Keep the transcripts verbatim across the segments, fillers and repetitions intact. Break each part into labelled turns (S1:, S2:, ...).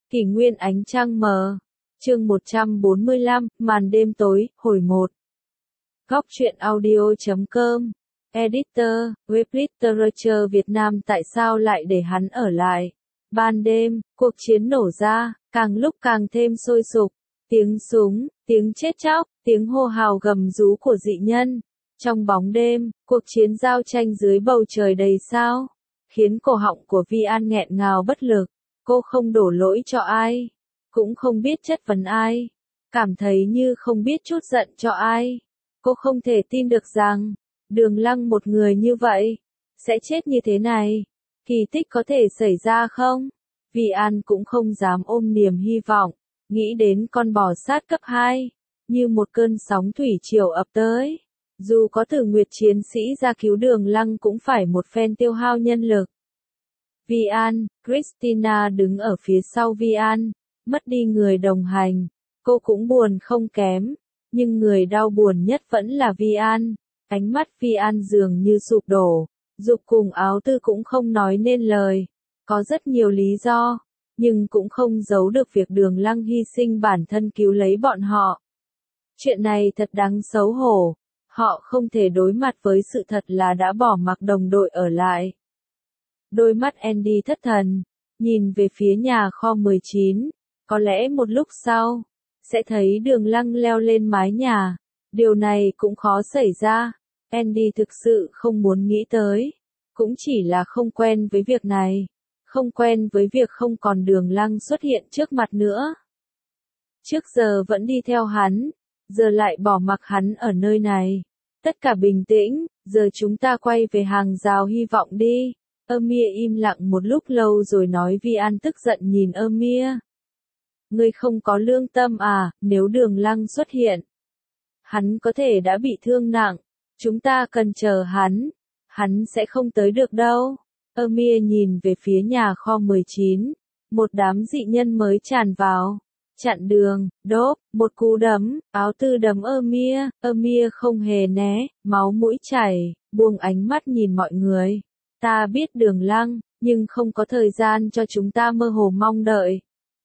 S1: Kỷ nguyên ánh trăng mờ. Chương một trăm bốn mươi lăm, màn đêm tối, hồi một. Góc truyện audio chấm com. Editor, web literature Việt Nam. Tại sao lại để hắn ở lại? Ban đêm, cuộc chiến nổ ra, càng lúc càng thêm sôi sục. Tiếng súng, tiếng chết chóc, tiếng hô hào gầm rú của dị nhân. Trong bóng đêm, cuộc chiến giao tranh dưới bầu trời đầy sao, khiến cổ họng của Vi An nghẹn ngào bất lực. Cô không đổ lỗi cho ai, cũng không biết chất vấn ai, cảm thấy như không biết chút giận cho ai. Cô không thể tin được rằng, Đường Lăng một người như vậy, sẽ chết như thế này. Kỳ tích có thể xảy ra không? Vi An cũng không dám ôm niềm hy vọng, nghĩ đến con bò sát cấp hai, như một cơn sóng thủy triều ập tới. Dù có Tử Nguyệt chiến sĩ ra cứu Đường Lăng cũng phải một phen tiêu hao nhân lực. Vi An, Christina đứng ở phía sau Vi An, mất đi người đồng hành, cô cũng buồn không kém, nhưng người đau buồn nhất vẫn là Vi An. Ánh mắt Vi An dường như sụp đổ, Dục cùng Áo Tư cũng không nói nên lời, có rất nhiều lý do, nhưng cũng không giấu được việc Đường Lăng hy sinh bản thân cứu lấy bọn họ. Chuyện này thật đáng xấu hổ, họ không thể đối mặt với sự thật là đã bỏ mặc đồng đội ở lại. Đôi mắt Andy thất thần, nhìn về phía nhà kho mười chín, có lẽ một lúc sau, sẽ thấy Đường Lăng leo lên mái nhà, điều này cũng khó xảy ra, Andy thực sự không muốn nghĩ tới, cũng chỉ là không quen với việc này, không quen với việc không còn Đường Lăng xuất hiện trước mặt nữa. Trước giờ vẫn đi theo hắn, giờ lại bỏ mặc hắn ở nơi này, tất cả bình tĩnh, giờ chúng ta quay về hàng rào hy vọng đi. Amir im lặng một lúc lâu rồi nói. Vi An tức giận nhìn Amir. Ngươi không có lương tâm à, nếu Đường Lăng xuất hiện, hắn có thể đã bị thương nặng, chúng ta cần chờ hắn, hắn sẽ không tới được đâu. Amir nhìn về phía nhà kho mười chín, một đám dị nhân mới tràn vào, chặn đường, đốp, một cú đấm, Áo Tư đấm Amir, Amir không hề né, máu mũi chảy, buông ánh mắt nhìn mọi người. Ta biết Đường Lăng, nhưng không có thời gian cho chúng ta mơ hồ mong đợi.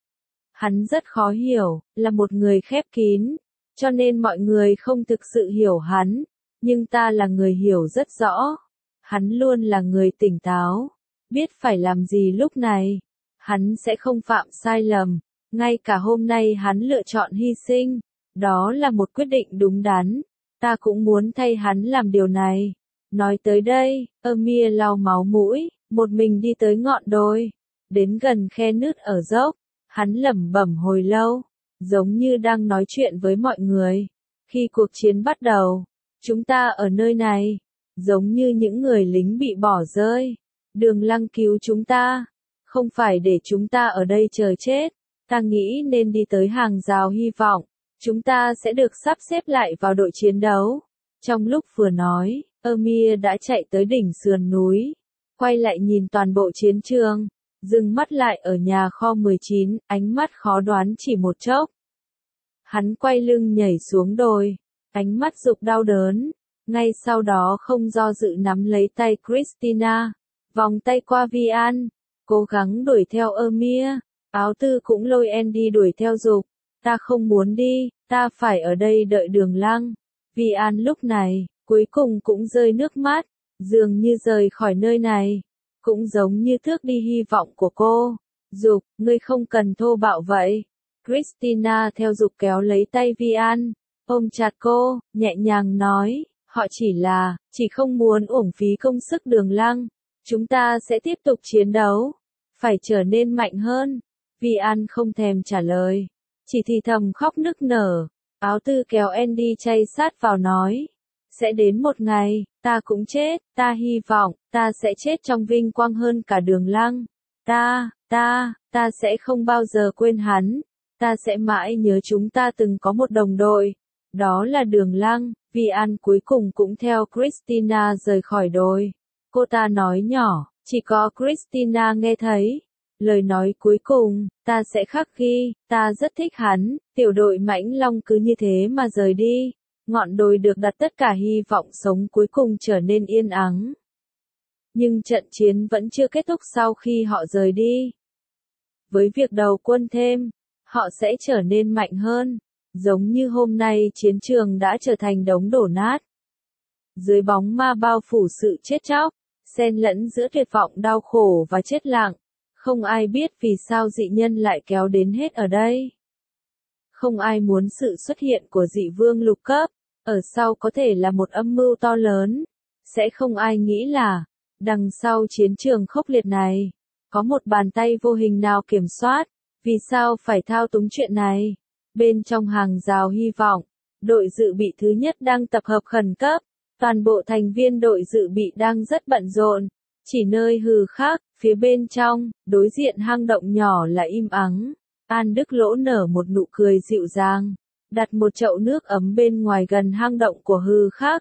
S1: Hắn rất khó hiểu, là một người khép kín, cho nên mọi người không thực sự hiểu hắn, nhưng ta là người hiểu rất rõ. Hắn luôn là người tỉnh táo, biết phải làm gì lúc này. Hắn sẽ không phạm sai lầm, ngay cả hôm nay hắn lựa chọn hy sinh, đó là một quyết định đúng đắn. Ta cũng muốn thay hắn làm điều này. Nói tới đây, Amir lau máu mũi, một mình đi tới ngọn đồi, đến gần khe nứt ở dốc, hắn lẩm bẩm hồi lâu, giống như đang nói chuyện với mọi người. Khi cuộc chiến bắt đầu, chúng ta ở nơi này, giống như những người lính bị bỏ rơi. Đường Lăng cứu chúng ta, không phải để chúng ta ở đây chờ chết. Ta nghĩ nên đi tới hàng rào hy vọng, chúng ta sẽ được sắp xếp lại vào đội chiến đấu. Trong lúc vừa nói, Amir đã chạy tới đỉnh sườn núi, quay lại nhìn toàn bộ chiến trường, dừng mắt lại ở nhà kho mười chín, ánh mắt khó đoán chỉ một chốc. Hắn quay lưng nhảy xuống đồi, ánh mắt Dục đau đớn, ngay sau đó không do dự nắm lấy tay Christina, vòng tay qua Vi An, cố gắng đuổi theo Amir. Áo Tư cũng lôi Andy đuổi theo Dục. Ta không muốn đi, ta phải ở đây đợi Đường Lăng. Vi An lúc này, cuối cùng cũng rơi nước mắt, dường như rời khỏi nơi này, cũng giống như tước đi hy vọng của cô. Dục, ngươi không cần thô bạo vậy. Christina theo Dục kéo lấy tay Vi An, ôm chặt cô, nhẹ nhàng nói, họ chỉ là, chỉ không muốn uổng phí công sức Đường Lăng. Chúng ta sẽ tiếp tục chiến đấu, phải trở nên mạnh hơn. Vi An không thèm trả lời, chỉ thì thầm khóc nức nở. Áo Tư kéo Andy chay sát vào nói, sẽ đến một ngày, ta cũng chết, ta hy vọng, ta sẽ chết trong vinh quang hơn cả Đường Lăng. Ta, ta, ta sẽ không bao giờ quên hắn, ta sẽ mãi nhớ chúng ta từng có một đồng đội, đó là Đường Lăng. Vi An cuối cùng cũng theo Christina rời khỏi đồi. Cô ta nói nhỏ, chỉ có Christina nghe thấy. Lời nói cuối cùng, ta sẽ khắc ghi, ta rất thích hắn. Tiểu đội Mãnh Long cứ như thế mà rời đi. Ngọn đồi được đặt tất cả hy vọng sống cuối cùng trở nên yên ắng. Nhưng trận chiến vẫn chưa kết thúc sau khi họ rời đi. với việc đầu quân thêm, họ sẽ trở nên mạnh hơn, giống như hôm nay chiến trường đã trở thành đống đổ nát. Dưới bóng ma bao phủ sự chết chóc, xen lẫn giữa tuyệt vọng đau khổ và chết lặng, không ai biết vì sao dị nhân lại kéo đến hết ở đây. Không ai muốn sự xuất hiện của dị vương lục cấp, ở sau có thể là một âm mưu to lớn. Sẽ không ai nghĩ là, đằng sau chiến trường khốc liệt này, có một bàn tay vô hình nào kiểm soát, vì sao phải thao túng chuyện này. Bên trong hàng rào hy vọng, đội dự bị thứ nhất đang tập hợp khẩn cấp, toàn bộ thành viên đội dự bị đang rất bận rộn, chỉ nơi hừ khác, phía bên trong, đối diện hang động nhỏ là im ắng. An Đức Lỗ nở một nụ cười dịu dàng, đặt một chậu nước ấm bên ngoài gần hang động của hư khác.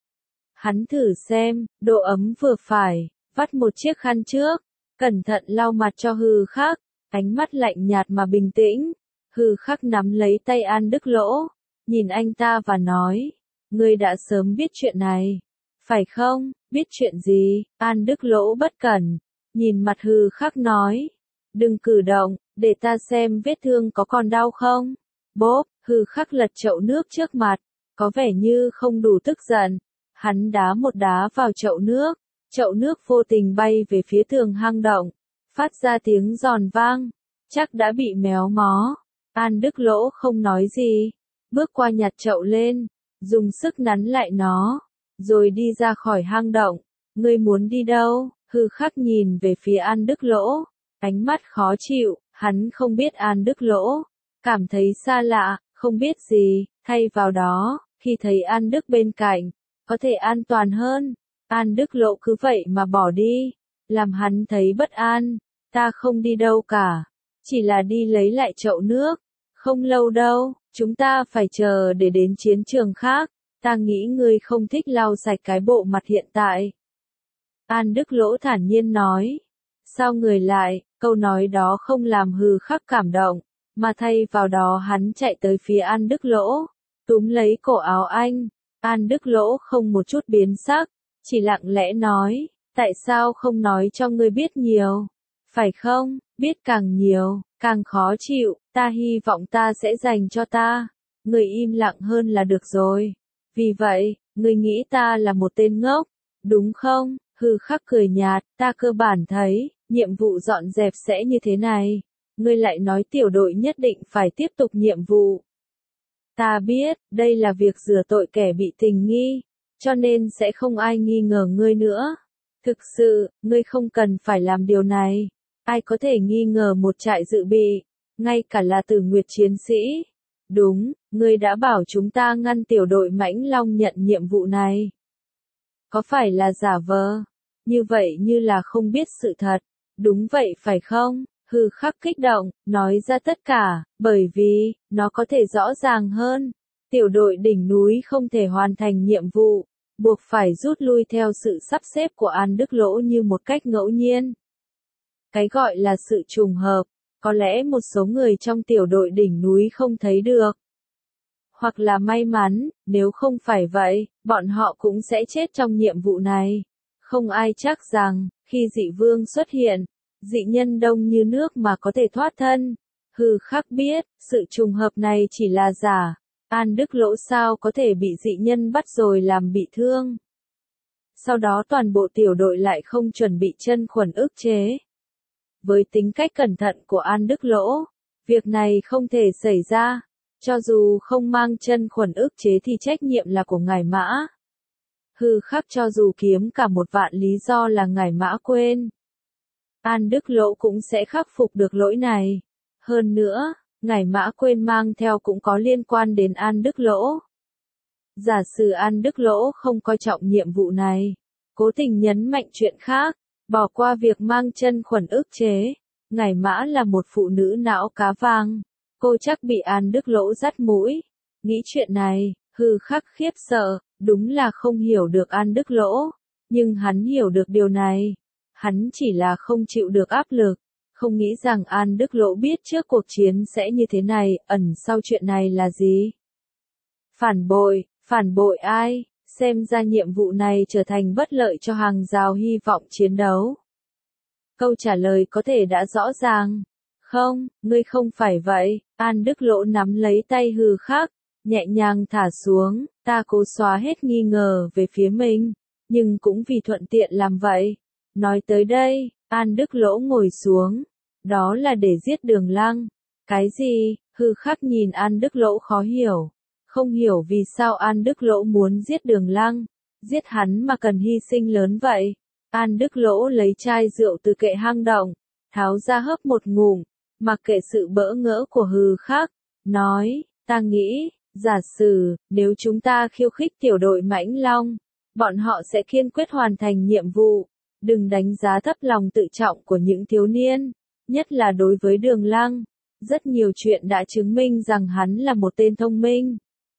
S1: Hắn thử xem, độ ấm vừa phải, vắt một chiếc khăn trước, cẩn thận lau mặt cho hư khác, ánh mắt lạnh nhạt mà bình tĩnh. Hư khắc nắm lấy tay An Đức Lỗ, nhìn anh ta và nói, ngươi đã sớm biết chuyện này, phải không? Biết chuyện gì? An Đức Lỗ bất cẩn, nhìn mặt hư khắc nói, đừng cử động, để ta xem vết thương có còn đau không? Bốp, hư khắc lật chậu nước trước mặt, có vẻ như không đủ tức giận, hắn đá một đá vào chậu nước, chậu nước vô tình bay về phía tường hang động, phát ra tiếng giòn vang, chắc đã bị méo mó. An Đức Lỗ không nói gì, bước qua nhặt chậu lên, dùng sức nắn lại nó, rồi đi ra khỏi hang động. Ngươi muốn đi đâu? Hư khắc nhìn về phía An Đức Lỗ, ánh mắt khó chịu, hắn không biết An Đức Lỗ, cảm thấy xa lạ, không biết gì, thay vào đó, khi thấy An Đức bên cạnh, có thể an toàn hơn. An Đức Lỗ cứ vậy mà bỏ đi, làm hắn thấy bất an. Ta không đi đâu cả, chỉ là đi lấy lại chậu nước. Không lâu đâu, chúng ta phải chờ để đến chiến trường khác, ta nghĩ ngươi không thích lau sạch cái bộ mặt hiện tại. An Đức Lỗ thản nhiên nói. Sao người lại, câu nói đó không làm hư khắc cảm động, mà thay vào đó hắn chạy tới phía An Đức Lỗ, túm lấy cổ áo anh. An Đức Lỗ không một chút biến sắc, chỉ lặng lẽ nói, tại sao không nói cho ngươi biết nhiều, phải không? Biết càng nhiều, càng khó chịu, ta hy vọng ta sẽ dành cho ta. Ngươi im lặng hơn là được rồi. Vì vậy, ngươi nghĩ ta là một tên ngốc, đúng không? Hư khắc cười nhạt, ta cơ bản thấy, nhiệm vụ dọn dẹp sẽ như thế này. Ngươi lại nói tiểu đội nhất định phải tiếp tục nhiệm vụ. Ta biết, đây là việc rửa tội kẻ bị tình nghi, cho nên sẽ không ai nghi ngờ ngươi nữa. Thực sự, ngươi không cần phải làm điều này. Ai có thể nghi ngờ một trại dự bị, ngay cả là Tử Nguyệt chiến sĩ. Đúng, ngươi đã bảo chúng ta ngăn tiểu đội Mãnh Long nhận nhiệm vụ này. Có phải là giả vờ? Như vậy như là không biết sự thật. Đúng vậy phải không? Hư khắc kích động, nói ra tất cả, bởi vì, nó có thể rõ ràng hơn. Tiểu đội đỉnh núi không thể hoàn thành nhiệm vụ, buộc phải rút lui theo sự sắp xếp của An Đức Lỗ như một cách ngẫu nhiên. Cái gọi là sự trùng hợp, có lẽ một số người trong tiểu đội đỉnh núi không thấy được. Hoặc là may mắn, nếu không phải vậy, bọn họ cũng sẽ chết trong nhiệm vụ này. Không ai chắc rằng, khi dị vương xuất hiện, dị nhân đông như nước mà có thể thoát thân. Hư khắc biết, sự trùng hợp này chỉ là giả. An Đức Lỗ sao có thể bị dị nhân bắt rồi làm bị thương. Sau đó toàn bộ tiểu đội lại không chuẩn bị chân khuẩn ức chế. Với tính cách cẩn thận của An Đức Lỗ, việc này không thể xảy ra. Cho dù không mang chân khuẩn ức chế thì trách nhiệm là của ngải mã. Hư khắc cho dù kiếm cả một vạn lý do là ngải mã quên. An Đức Lỗ cũng sẽ khắc phục được lỗi này. Hơn nữa, ngải mã quên mang theo cũng có liên quan đến An Đức Lỗ. Giả sử An Đức Lỗ không coi trọng nhiệm vụ này, cố tình nhấn mạnh chuyện khác, bỏ qua việc mang chân khuẩn ức chế. Ngải mã là một phụ nữ não cá vàng, cô chắc bị An Đức Lỗ dắt mũi. Nghĩ chuyện này, hư khắc khiếp sợ, đúng là không hiểu được An Đức Lỗ, nhưng hắn hiểu được điều này. Hắn chỉ là không chịu được áp lực, không nghĩ rằng An Đức Lỗ biết trước cuộc chiến sẽ như thế này, ẩn sau chuyện này là gì. Phản bội, phản bội ai? Xem ra nhiệm vụ này trở thành bất lợi cho hàng rào hy vọng chiến đấu. Câu trả lời có thể đã rõ ràng. Không, ngươi không phải vậy, An Đức Lỗ nắm lấy tay Hư Khắc, nhẹ nhàng thả xuống, ta cố xóa hết nghi ngờ về phía mình, nhưng cũng vì thuận tiện làm vậy. Nói tới đây, An Đức Lỗ ngồi xuống, đó là để giết Đường Lăng. Cái gì? Hư Khắc nhìn An Đức Lỗ khó hiểu, không hiểu vì sao An Đức Lỗ muốn giết Đường Lăng, giết hắn mà cần hy sinh lớn vậy. An Đức Lỗ lấy chai rượu từ kệ hang động, tháo ra hớp một ngụm, mặc kệ sự bỡ ngỡ của Hư Khắc, nói, ta nghĩ, giả sử, nếu chúng ta khiêu khích tiểu đội Mãnh Long, bọn họ sẽ kiên quyết hoàn thành nhiệm vụ, đừng đánh giá thấp lòng tự trọng của những thiếu niên, nhất là đối với Đường Lăng. Rất nhiều chuyện đã chứng minh rằng hắn là một tên thông minh.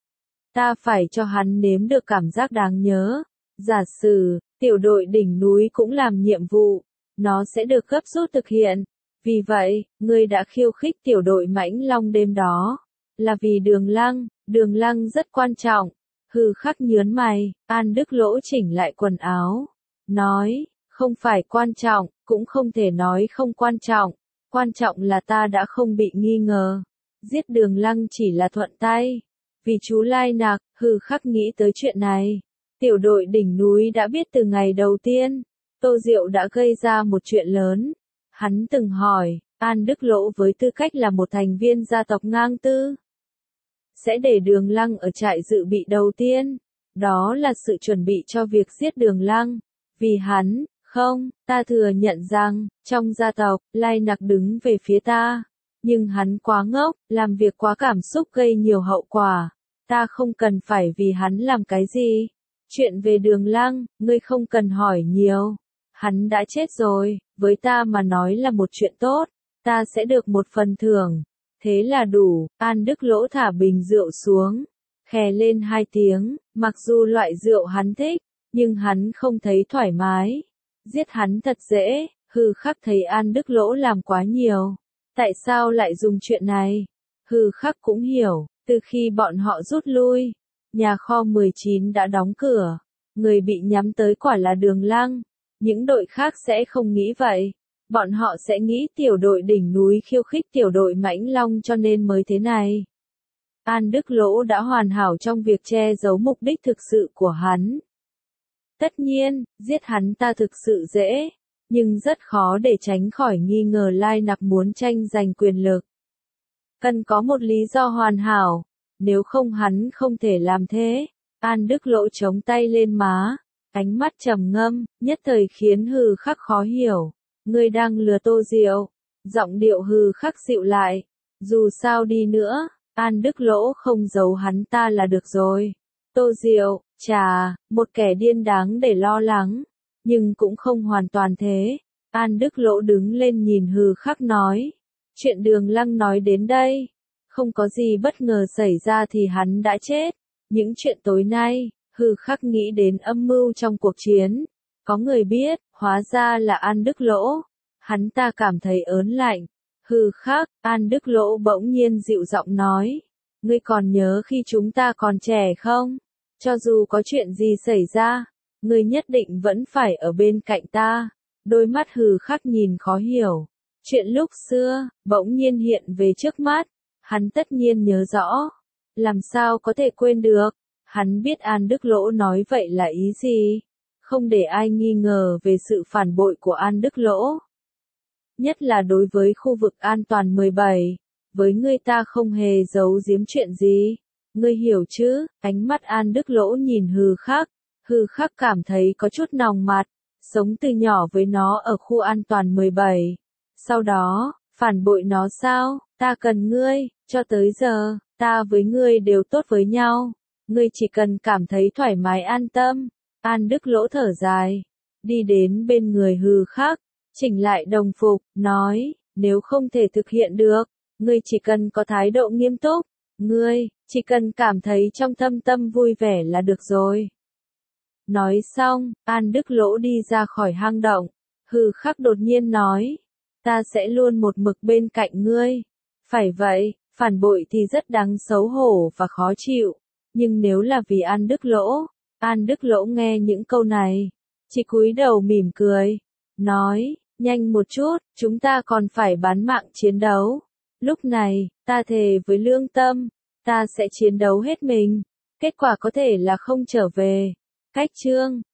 S1: Ta phải cho hắn nếm được cảm giác đáng nhớ. Giả sử, tiểu đội đỉnh núi cũng làm nhiệm vụ, nó sẽ được gấp rút thực hiện. Vì vậy, ngươi đã khiêu khích tiểu đội Mãnh Long đêm đó, là vì Đường Lăng, Đường Lăng rất quan trọng. Hư Khắc nhớn mày, An Đức Lỗ chỉnh lại quần áo, nói, không phải quan trọng, cũng không thể nói không quan trọng. Quan trọng là ta đã không bị nghi ngờ. Giết Đường Lăng chỉ là thuận tay. Vì chú Lai Nặc, Hư Khắc nghĩ tới chuyện này. Tiểu đội đỉnh núi đã biết từ ngày đầu tiên, Tô Diệu đã gây ra một chuyện lớn. Hắn từng hỏi, An Đức Lỗ với tư cách là một thành viên gia tộc ngang tư, sẽ để Đường Lăng ở trại dự bị đầu tiên. Đó là sự chuẩn bị cho việc giết Đường Lăng. Vì hắn, không, ta thừa nhận rằng, trong gia tộc, Lai Nặc đứng về phía ta. Nhưng hắn quá ngốc, làm việc quá cảm xúc gây nhiều hậu quả. Ta không cần phải vì hắn làm cái gì. Chuyện về Đường Lăng, ngươi không cần hỏi nhiều. Hắn đã chết rồi, với ta mà nói là một chuyện tốt. Ta sẽ được một phần thưởng. Thế là đủ. An Đức Lỗ thả bình rượu xuống, khè lên hai tiếng. Mặc dù loại rượu hắn thích, nhưng hắn không thấy thoải mái. Giết hắn thật dễ. Hư Khắc thấy An Đức Lỗ làm quá nhiều. Tại sao lại dùng chuyện này? Hư Khắc cũng hiểu, từ khi bọn họ rút lui, nhà kho mười chín đã đóng cửa. Người bị nhắm tới quả là Đường Lăng. Những đội khác sẽ không nghĩ vậy. Bọn họ sẽ nghĩ tiểu đội đỉnh núi khiêu khích tiểu đội Mãnh Long cho nên mới thế này. An Đức Lỗ đã hoàn hảo trong việc che giấu mục đích thực sự của hắn. Tất nhiên, giết hắn ta thực sự dễ, nhưng rất khó để tránh khỏi nghi ngờ Lai Nặc muốn tranh giành quyền lực. Cần có một lý do hoàn hảo, nếu không hắn không thể làm thế. An Đức Lỗ chống tay lên má, ánh mắt trầm ngâm, nhất thời khiến Hư Khắc khó hiểu. Ngươi đang lừa Tô Diệu. Giọng điệu Hư Khắc dịu lại. Dù sao đi nữa, An Đức Lỗ không giấu hắn ta là được rồi. Tô Diệu, chà, một kẻ điên đáng để lo lắng, nhưng cũng không hoàn toàn thế. An Đức Lỗ đứng lên nhìn Hư Khắc nói. Chuyện Đường Lăng nói đến đây, không có gì bất ngờ xảy ra thì hắn đã chết. Những chuyện tối nay, Hư Khắc nghĩ đến âm mưu trong cuộc chiến. Có người biết, hóa ra là An Đức Lỗ. Hắn ta cảm thấy ớn lạnh. Hư Khắc, An Đức Lỗ bỗng nhiên dịu giọng nói. Ngươi còn nhớ khi chúng ta còn trẻ không? Cho dù có chuyện gì xảy ra, ngươi nhất định vẫn phải ở bên cạnh ta. Đôi mắt Hư Khắc nhìn khó hiểu. Chuyện lúc xưa, bỗng nhiên hiện về trước mắt. Hắn tất nhiên nhớ rõ. Làm sao có thể quên được? Hắn biết An Đức Lỗ nói vậy là ý gì? Không để ai nghi ngờ về sự phản bội của An Đức Lỗ. Nhất là đối với khu vực an toàn mười bảy. Với ngươi ta không hề giấu giếm chuyện gì. Ngươi hiểu chứ? Ánh mắt An Đức Lỗ nhìn Hư Khắc. Hư Khắc cảm thấy có chút nòng mặt. Sống từ nhỏ với nó ở khu an toàn mười bảy. Sau đó, phản bội nó sao? Ta cần ngươi. Cho tới giờ, ta với ngươi đều tốt với nhau. Ngươi chỉ cần cảm thấy thoải mái an tâm. An Đức Lỗ thở dài, đi đến bên người Hư Khắc, chỉnh lại đồng phục, nói, nếu không thể thực hiện được, ngươi chỉ cần có thái độ nghiêm túc, ngươi, chỉ cần cảm thấy trong thâm tâm vui vẻ là được rồi. Nói xong, An Đức Lỗ đi ra khỏi hang động, Hư Khắc đột nhiên nói, ta sẽ luôn một mực bên cạnh ngươi. Phải vậy, phản bội thì rất đáng xấu hổ và khó chịu, nhưng nếu là vì An Đức Lỗ, An Đức Lỗ nghe những câu này, chỉ cúi đầu mỉm cười, nói, Nhanh một chút, chúng ta còn phải bán mạng chiến đấu. Lúc này, ta thề với lương tâm, ta sẽ chiến đấu hết mình. Kết quả có thể là không trở về. Cách chương